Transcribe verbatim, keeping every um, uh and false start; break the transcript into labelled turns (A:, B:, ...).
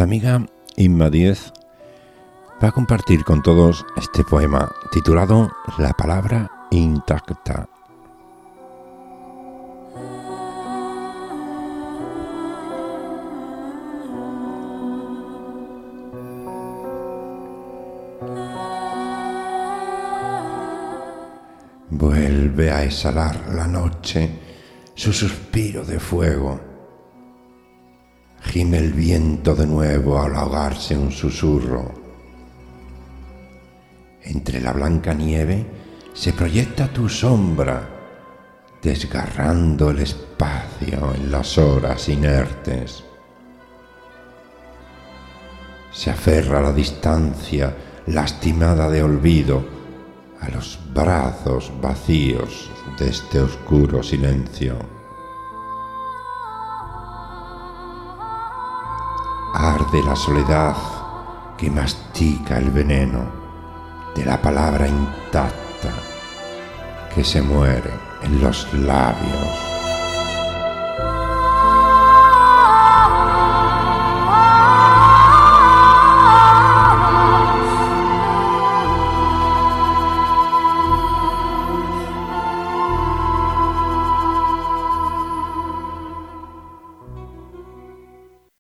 A: Nuestra amiga Inma Díez va a compartir con todos este poema titulado La palabra intacta. Vuelve a exhalar la noche su suspiro de fuego. Gime el viento de nuevo al ahogarse un susurro. Entre la blanca nieve se proyecta tu sombra, desgarrando el espacio en las horas inertes. Se aferra a la distancia, lastimada de olvido, a los brazos vacíos de este oscuro silencio. Arde la soledad que mastica el veneno de la palabra intacta que se muere en los labios.